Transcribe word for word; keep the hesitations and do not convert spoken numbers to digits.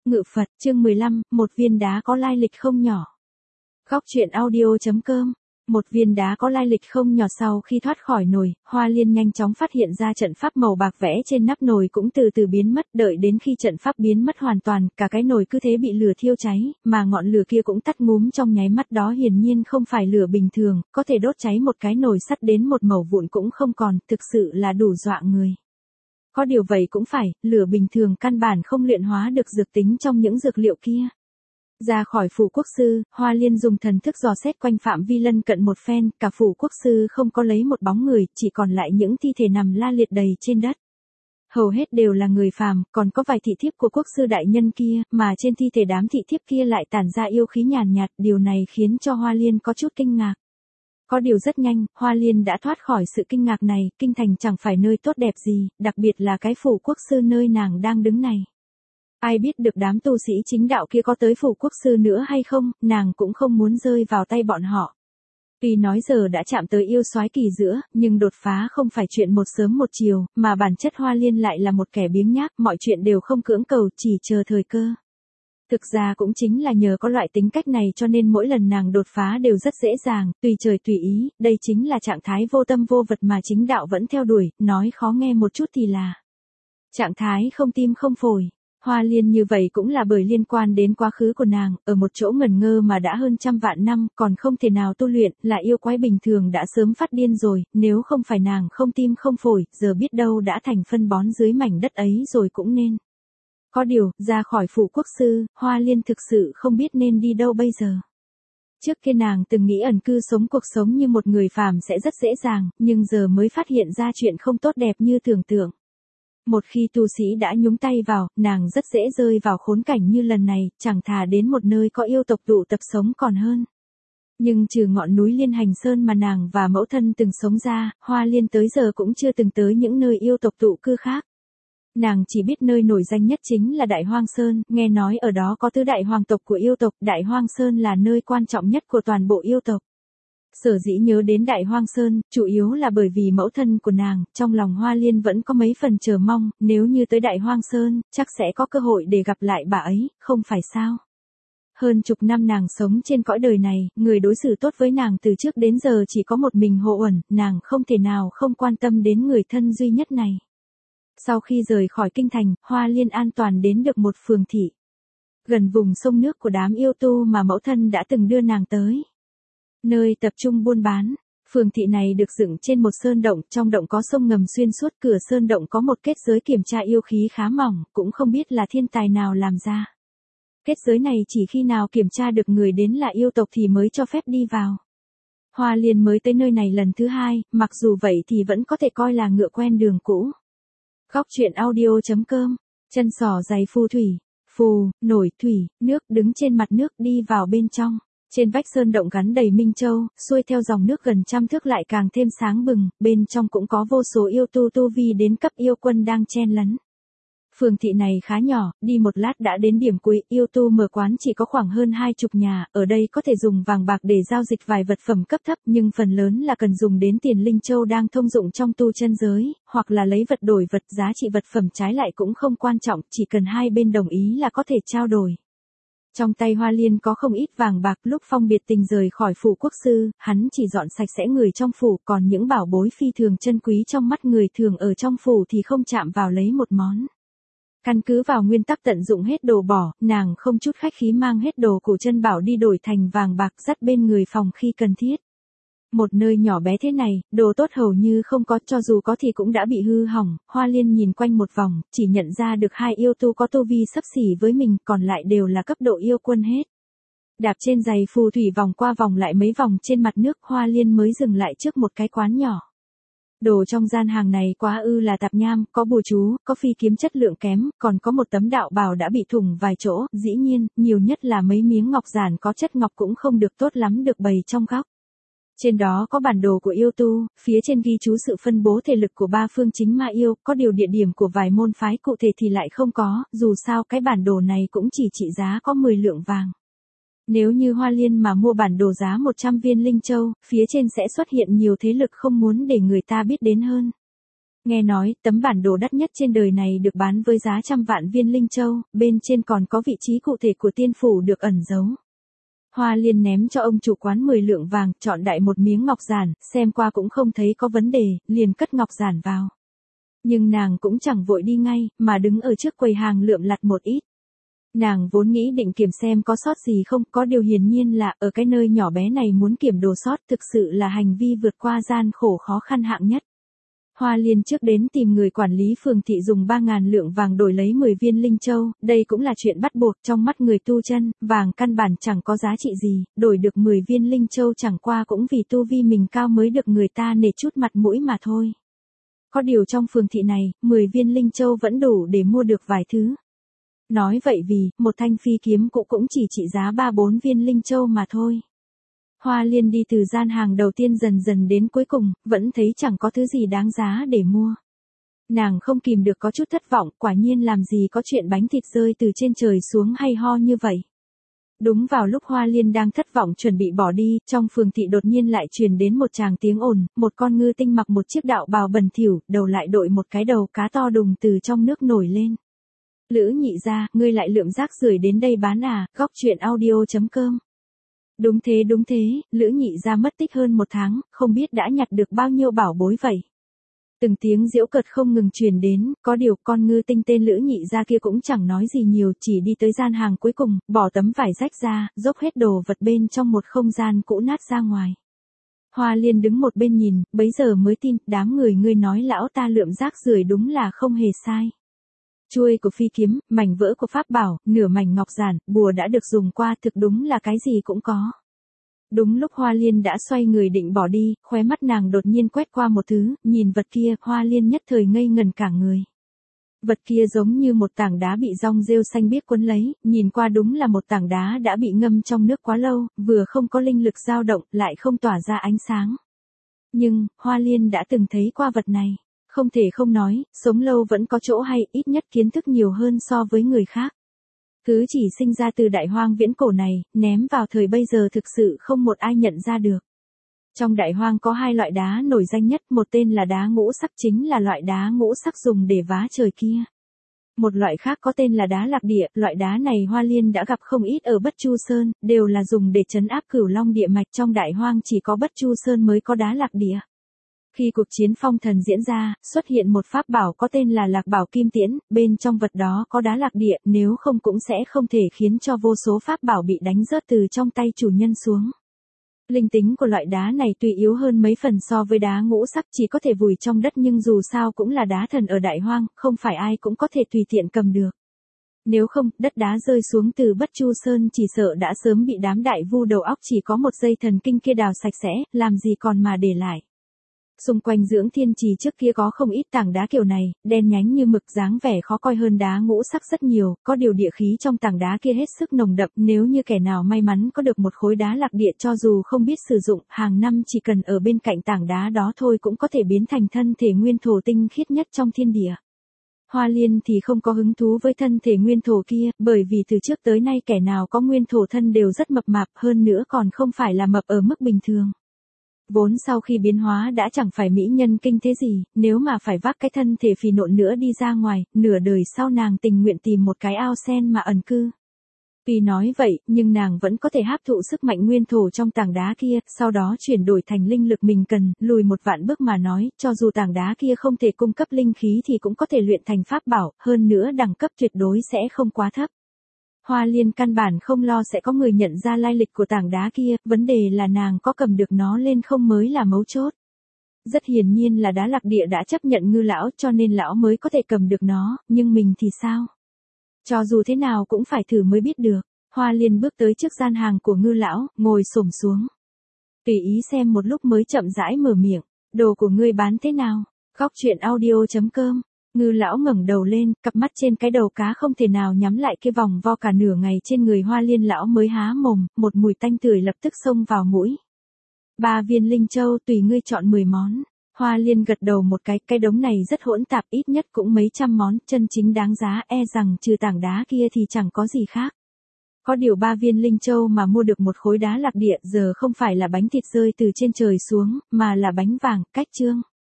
Ngự Phật, chương mười lăm, một viên đá có lai lịch không nhỏ. Góc truyện audio.com. Một viên đá có lai lịch không nhỏ. Sau khi thoát khỏi nồi, Hoa Liên nhanh chóng phát hiện ra trận pháp màu bạc vẽ trên nắp nồi cũng từ từ biến mất. Đợi đến khi trận pháp biến mất hoàn toàn, cả cái nồi cứ thế bị lửa thiêu cháy, mà ngọn lửa kia cũng tắt ngúm trong nháy mắt. Đó hiển nhiên không phải lửa bình thường, có thể đốt cháy một cái nồi sắt đến một mẩu vụn cũng không còn, thực sự là đủ dọa người. Có điều vậy cũng phải, lửa bình thường căn bản không luyện hóa được dược tính trong những dược liệu kia. Ra khỏi phủ quốc sư, Hoa Liên dùng thần thức dò xét quanh phạm vi lân cận một phen, cả phủ quốc sư không có lấy một bóng người, chỉ còn lại những thi thể nằm la liệt đầy trên đất. Hầu hết đều là người phàm, còn có vài thị thiếp của quốc sư đại nhân kia, mà trên thi thể đám thị thiếp kia lại tản ra yêu khí nhàn nhạt, điều này khiến cho Hoa Liên có chút kinh ngạc. Có điều rất nhanh, Hoa Liên đã thoát khỏi sự kinh ngạc này, kinh thành chẳng phải nơi tốt đẹp gì, đặc biệt là cái phủ quốc sư nơi nàng đang đứng này. Ai biết được đám tu sĩ chính đạo kia có tới phủ quốc sư nữa hay không, nàng cũng không muốn rơi vào tay bọn họ. Tuy nói giờ đã chạm tới yêu soái kỳ giữa, nhưng đột phá không phải chuyện một sớm một chiều, mà bản chất Hoa Liên lại là một kẻ biếng nhác, mọi chuyện đều không cưỡng cầu, chỉ chờ thời cơ. Thực ra cũng chính là nhờ có loại tính cách này cho nên mỗi lần nàng đột phá đều rất dễ dàng, tùy trời tùy ý, đây chính là trạng thái vô tâm vô vật mà chính đạo vẫn theo đuổi, nói khó nghe một chút thì là trạng thái không tim không phổi. Hoa Liên như vậy cũng là bởi liên quan đến quá khứ của nàng, ở một chỗ ngẩn ngơ mà đã hơn trăm vạn năm, còn không thể nào tu luyện, là yêu quái bình thường đã sớm phát điên rồi, nếu không phải nàng không tim không phổi, giờ biết đâu đã thành phân bón dưới mảnh đất ấy rồi cũng nên. Có điều, ra khỏi phủ quốc sư, Hoa Liên thực sự không biết nên đi đâu bây giờ. Trước kia nàng từng nghĩ ẩn cư sống cuộc sống như một người phàm sẽ rất dễ dàng, nhưng giờ mới phát hiện ra chuyện không tốt đẹp như tưởng tượng. Một khi tu sĩ đã nhúng tay vào, nàng rất dễ rơi vào khốn cảnh như lần này, chẳng thà đến một nơi có yêu tộc tụ tập sống còn hơn. Nhưng trừ ngọn núi Liên Hành Sơn mà nàng và mẫu thân từng sống ra, Hoa Liên tới giờ cũng chưa từng tới những nơi yêu tộc tụ cư khác. Nàng chỉ biết nơi nổi danh nhất chính là Đại Hoang Sơn, nghe nói ở đó có tứ đại hoàng tộc của yêu tộc, Đại Hoang Sơn là nơi quan trọng nhất của toàn bộ yêu tộc. Sở dĩ nhớ đến Đại Hoang Sơn, chủ yếu là bởi vì mẫu thân của nàng, trong lòng Hoa Liên vẫn có mấy phần chờ mong, nếu như tới Đại Hoang Sơn, chắc sẽ có cơ hội để gặp lại bà ấy, không phải sao? Hơn chục năm nàng sống trên cõi đời này, người đối xử tốt với nàng từ trước đến giờ chỉ có một mình Hồ Uẩn, nàng không thể nào không quan tâm đến người thân duy nhất này. Sau khi rời khỏi kinh thành, Hoa Liên an toàn đến được một phường thị. Gần vùng sông nước của đám yêu tu mà mẫu thân đã từng đưa nàng tới. Nơi tập trung buôn bán, phường thị này được dựng trên một sơn động, trong động có sông ngầm xuyên suốt, cửa sơn động có một kết giới kiểm tra yêu khí khá mỏng, cũng không biết là thiên tài nào làm ra. Kết giới này chỉ khi nào kiểm tra được người đến là yêu tộc thì mới cho phép đi vào. Hoa Liên mới tới nơi này lần thứ hai, mặc dù vậy thì vẫn có thể coi là ngựa quen đường cũ. Góc truyện audio.com, chân sò giày phù thủy, phù, nổi, thủy, nước, đứng trên mặt nước đi vào bên trong. Trên vách sơn động gắn đầy minh châu, xuôi theo dòng nước gần trăm thước lại càng thêm sáng bừng, bên trong cũng có vô số yêu tu tu vi đến cấp yêu quân đang chen lấn. Phường thị này khá nhỏ, đi một lát đã đến điểm cuối, yêu tu mở quán chỉ có khoảng hơn hai chục nhà, ở đây có thể dùng vàng bạc để giao dịch vài vật phẩm cấp thấp, nhưng phần lớn là cần dùng đến tiền linh châu đang thông dụng trong tu chân giới, hoặc là lấy vật đổi vật, giá trị vật phẩm trái lại cũng không quan trọng, chỉ cần hai bên đồng ý là có thể trao đổi. Trong tay Hoa Liên có không ít vàng bạc, lúc Phong biệt tình rời khỏi phủ quốc sư, hắn chỉ dọn sạch sẽ người trong phủ, còn những bảo bối phi thường chân quý trong mắt người thường ở trong phủ thì không chạm vào lấy một món. Căn cứ vào nguyên tắc tận dụng hết đồ bỏ, nàng không chút khách khí mang hết đồ của chân bảo đi đổi thành vàng bạc dắt bên người phòng khi cần thiết. Một nơi nhỏ bé thế này, đồ tốt hầu như không có, cho dù có thì cũng đã bị hư hỏng. Hoa Liên nhìn quanh một vòng, chỉ nhận ra được hai yêu tu có tu vi xấp xỉ với mình, còn lại đều là cấp độ yêu quân hết. Đạp trên giày phù thủy vòng qua vòng lại mấy vòng trên mặt nước, Hoa Liên mới dừng lại trước một cái quán nhỏ. Đồ trong gian hàng này quá ư là tạp nham, có bùa chú, có phi kiếm chất lượng kém, còn có một tấm đạo bào đã bị thủng vài chỗ, dĩ nhiên, nhiều nhất là mấy miếng ngọc giản có chất ngọc cũng không được tốt lắm được bày trong góc. Trên đó có bản đồ của yêu tu, phía trên ghi chú sự phân bố thể lực của ba phương chính ma yêu, có điều địa điểm của vài môn phái cụ thể thì lại không có, dù sao cái bản đồ này cũng chỉ trị giá có mười lượng vàng. Nếu như Hoa Liên mà mua bản đồ giá một trăm viên linh châu, phía trên sẽ xuất hiện nhiều thế lực không muốn để người ta biết đến hơn. Nghe nói, tấm bản đồ đắt nhất trên đời này được bán với giá trăm vạn viên linh châu, bên trên còn có vị trí cụ thể của tiên phủ được ẩn giấu. Hoa Liên ném cho ông chủ quán mười lượng vàng, chọn đại một miếng ngọc giản, xem qua cũng không thấy có vấn đề, liền cất ngọc giản vào. Nhưng nàng cũng chẳng vội đi ngay, mà đứng ở trước quầy hàng lượm lặt một ít. Nàng vốn nghĩ định kiểm xem có sót gì không, có điều hiển nhiên là ở cái nơi nhỏ bé này muốn kiểm đồ sót thực sự là hành vi vượt qua gian khổ khó khăn hạng nhất. Hoa Liên trước đến tìm người quản lý phường thị dùng ba ngàn lượng vàng đổi lấy mười viên linh châu, đây cũng là chuyện bắt buộc trong mắt người tu chân, vàng căn bản chẳng có giá trị gì, đổi được mười viên linh châu chẳng qua cũng vì tu vi mình cao mới được người ta nể chút mặt mũi mà thôi. Có điều trong phường thị này, mười viên linh châu vẫn đủ để mua được vài thứ. Nói vậy vì, một thanh phi kiếm cũ cũng chỉ trị giá ba bốn viên linh châu mà thôi. Hoa Liên đi từ gian hàng đầu tiên dần dần đến cuối cùng, vẫn thấy chẳng có thứ gì đáng giá để mua. Nàng không kìm được có chút thất vọng, quả nhiên làm gì có chuyện bánh thịt rơi từ trên trời xuống hay ho như vậy. Đúng vào lúc Hoa Liên đang thất vọng chuẩn bị bỏ đi, trong phường thị đột nhiên lại truyền đến một tràng tiếng ồn, một con ngư tinh mặc một chiếc đạo bào bẩn thỉu, đầu lại đội một cái đầu cá to đùng từ trong nước nổi lên. Lữ Nhị gia, ngươi lại lượm rác rưởi đến đây bán à, góc truyện audio chấm com. Đúng thế đúng thế, Lữ Nhị gia mất tích hơn một tháng, không biết đã nhặt được bao nhiêu bảo bối vậy. Từng tiếng giễu cợt không ngừng truyền đến, có điều con ngư tinh tên Lữ Nhị gia kia cũng chẳng nói gì nhiều, chỉ đi tới gian hàng cuối cùng, bỏ tấm vải rách ra, dốc hết đồ vật bên trong một không gian cũ nát ra ngoài. Hoa Liên đứng một bên nhìn, bấy giờ mới tin, đám người ngươi nói lão ta lượm rác rưởi đúng là không hề sai. Chuôi của phi kiếm, mảnh vỡ của pháp bảo, nửa mảnh ngọc giản, bùa đã được dùng qua, thực đúng là cái gì cũng có. Đúng lúc Hoa Liên đã xoay người định bỏ đi, khóe mắt nàng đột nhiên quét qua một thứ, nhìn vật kia, Hoa Liên nhất thời ngây ngần cả người. Vật kia giống như một tảng đá bị rong rêu xanh biếc cuốn lấy, nhìn qua đúng là một tảng đá đã bị ngâm trong nước quá lâu, vừa không có linh lực dao động, lại không tỏa ra ánh sáng. Nhưng, Hoa Liên đã từng thấy qua vật này. Không thể không nói, sống lâu vẫn có chỗ hay, ít nhất kiến thức nhiều hơn so với người khác. Thứ chỉ sinh ra từ đại hoang viễn cổ này, ném vào thời bây giờ thực sự không một ai nhận ra được. Trong đại hoang có hai loại đá nổi danh nhất, một tên là đá ngũ sắc, chính là loại đá ngũ sắc dùng để vá trời kia. Một loại khác có tên là đá lạc địa, loại đá này Hoa Liên đã gặp không ít ở Bất Chu Sơn, đều là dùng để trấn áp Cửu Long địa mạch, trong đại hoang chỉ có Bất Chu Sơn mới có đá lạc địa. Khi cuộc chiến phong thần diễn ra, xuất hiện một pháp bảo có tên là Lạc Bảo Kim Tiễn, bên trong vật đó có đá lạc địa, nếu không cũng sẽ không thể khiến cho vô số pháp bảo bị đánh rớt từ trong tay chủ nhân xuống. Linh tính của loại đá này tuy yếu hơn mấy phần so với đá ngũ sắc, chỉ có thể vùi trong đất, nhưng dù sao cũng là đá thần ở đại hoang, không phải ai cũng có thể tùy tiện cầm được. Nếu không, đất đá rơi xuống từ Bất Chu Sơn chỉ sợ đã sớm bị đám đại vu đầu óc chỉ có một dây thần kinh kia đào sạch sẽ, làm gì còn mà để lại. Xung quanh Dưỡng Thiên Trì trước kia có không ít tảng đá kiểu này, đen nhánh như mực, dáng vẻ khó coi hơn đá ngũ sắc rất nhiều, có điều địa khí trong tảng đá kia hết sức nồng đậm, nếu như kẻ nào may mắn có được một khối đá lạc địa cho dù không biết sử dụng, hàng năm chỉ cần ở bên cạnh tảng đá đó thôi cũng có thể biến thành thân thể nguyên thổ tinh khiết nhất trong thiên địa. Hoa Liên thì không có hứng thú với thân thể nguyên thổ kia, bởi vì từ trước tới nay kẻ nào có nguyên thổ thân đều rất mập mạp, hơn nữa còn không phải là mập ở mức bình thường. Vốn sau khi biến hóa đã chẳng phải mỹ nhân kinh thế gì, nếu mà phải vác cái thân thể phì nộn nữa đi ra ngoài, nửa đời sau nàng tình nguyện tìm một cái ao sen mà ẩn cư. Tuy nói vậy, nhưng nàng vẫn có thể hấp thụ sức mạnh nguyên thổ trong tảng đá kia, sau đó chuyển đổi thành linh lực mình cần, lùi một vạn bước mà nói, cho dù tảng đá kia không thể cung cấp linh khí thì cũng có thể luyện thành pháp bảo, hơn nữa đẳng cấp tuyệt đối sẽ không quá thấp. Hoa Liên căn bản không lo sẽ có người nhận ra lai lịch của tảng đá kia, vấn đề là nàng có cầm được nó lên không mới là mấu chốt. Rất hiển nhiên là đá lạc địa đã chấp nhận Ngư lão cho nên lão mới có thể cầm được nó, nhưng mình thì sao? Cho dù thế nào cũng phải thử mới biết được. Hoa Liên bước tới trước gian hàng của Ngư lão, ngồi xổm xuống. Tùy ý xem một lúc mới chậm rãi mở miệng, đồ của ngươi bán thế nào? Góc truyện audio chấm com. Ngư lão ngẩng đầu lên, cặp mắt trên cái đầu cá không thể nào nhắm lại kia vòng vo cả nửa ngày trên người Hoa Liên lão mới há mồm, một mùi tanh tưởi lập tức xông vào mũi. Ba viên linh châu tùy ngươi chọn mười món. Hoa Liên gật đầu một cái, cái đống này rất hỗn tạp, ít nhất cũng mấy trăm món, chân chính đáng giá, e rằng trừ tảng đá kia thì chẳng có gì khác. Có điều ba viên linh châu mà mua được một khối đá lạc địa giờ không phải là bánh thịt rơi từ trên trời xuống, mà là bánh vàng, cách trương.